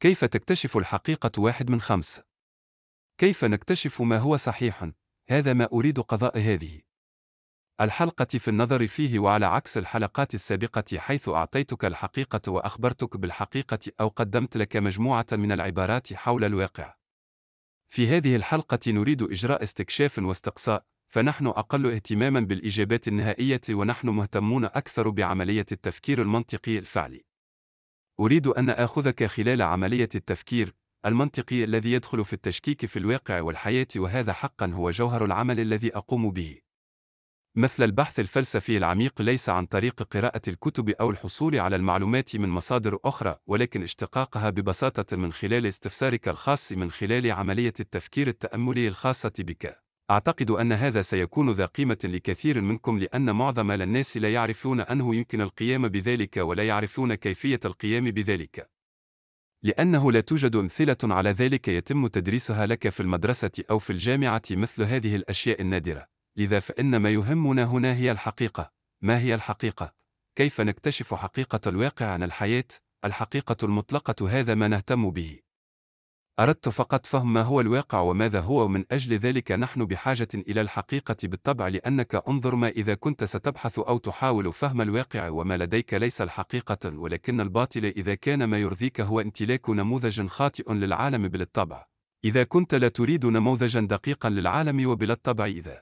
كيف تكتشف الحقيقة 1 من 5؟ كيف نكتشف ما هو صحيح؟ هذا ما أريد قضاء هذه الحلقة في النظر فيه، وعلى عكس الحلقات السابقة حيث أعطيتك الحقيقة وأخبرتك بالحقيقة أو قدمت لك مجموعة من العبارات حول الواقع. في هذه الحلقة نريد إجراء استكشاف واستقصاء، فنحن أقل اهتماما بالإجابات النهائية ونحن مهتمون أكثر بعملية التفكير المنطقي الفعلي. أريد أن آخذك خلال عملية التفكير المنطقي الذي يدخل في التشكيك في الواقع والحياة، وهذا حقا هو جوهر العمل الذي أقوم به. مثل البحث الفلسفي العميق ليس عن طريق قراءة الكتب أو الحصول على المعلومات من مصادر أخرى، ولكن اشتقاقها ببساطة من خلال استفسارك الخاص، من خلال عملية التفكير التأملي الخاصة بك. أعتقد أن هذا سيكون ذا قيمة لكثير منكم، لأن معظم الناس لا يعرفون أنه يمكن القيام بذلك ولا يعرفون كيفية القيام بذلك، لأنه لا توجد أمثلة على ذلك يتم تدريسها لك في المدرسة أو في الجامعة مثل هذه الأشياء النادرة. لذا فإن ما يهمنا هنا هي الحقيقة. ما هي الحقيقة؟ كيف نكتشف حقيقة الواقع عن الحياة؟ الحقيقة المطلقة، هذا ما نهتم به. أردت فقط فهم ما هو الواقع وماذا هو، ومن أجل ذلك نحن بحاجة إلى الحقيقة بالطبع، لأنك انظر، ما إذا كنت ستبحث أو تحاول فهم الواقع وما لديك ليس الحقيقة ولكن الباطل، إذا كان ما يرضيك هو امتلاك نموذج خاطئ للعالم بالطبع، إذا كنت لا تريد نموذجا دقيقا للعالم وبالطبع إذا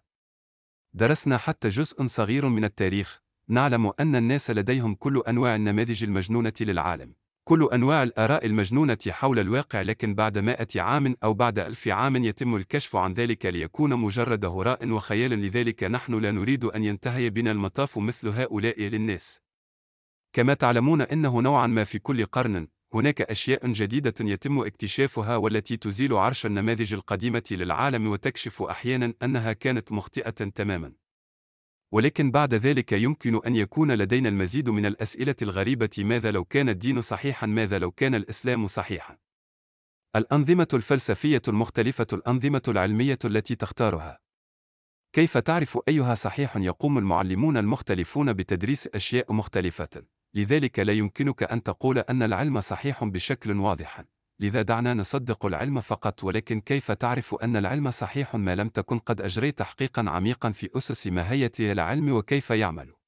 درسنا حتى جزء صغير من التاريخ، نعلم أن الناس لديهم كل أنواع النماذج المجنونة للعالم، كل أنواع الآراء المجنونة حول الواقع، لكن بعد 100 عام أو بعد 1000 عام يتم الكشف عن ذلك ليكون مجرد هراء وخيال. لذلك نحن لا نريد أن ينتهي بنا المطاف مثل هؤلاء للناس. كما تعلمون أنه نوعا ما في كل قرن هناك أشياء جديدة يتم اكتشافها والتي تزيل عرش النماذج القديمة للعالم وتكشف أحيانا أنها كانت مخطئة تماما. ولكن بعد ذلك يمكن أن يكون لدينا المزيد من الأسئلة الغريبة. ماذا لو كان الدين صحيحا؟ ماذا لو كان الإسلام صحيحا؟ الأنظمة الفلسفية المختلفة، الأنظمة العلمية التي تختارها، كيف تعرف أيها صحيح؟ يقوم المعلمون المختلفون بتدريس أشياء مختلفة، لذلك لا يمكنك أن تقول أن العلم صحيح بشكل واضح. لذا دعنا نصدق العلم فقط، ولكن كيف تعرف أن العلم صحيح ما لم تكن قد أجريت تحقيقا عميقا في أسس ماهية العلم وكيف يعمل؟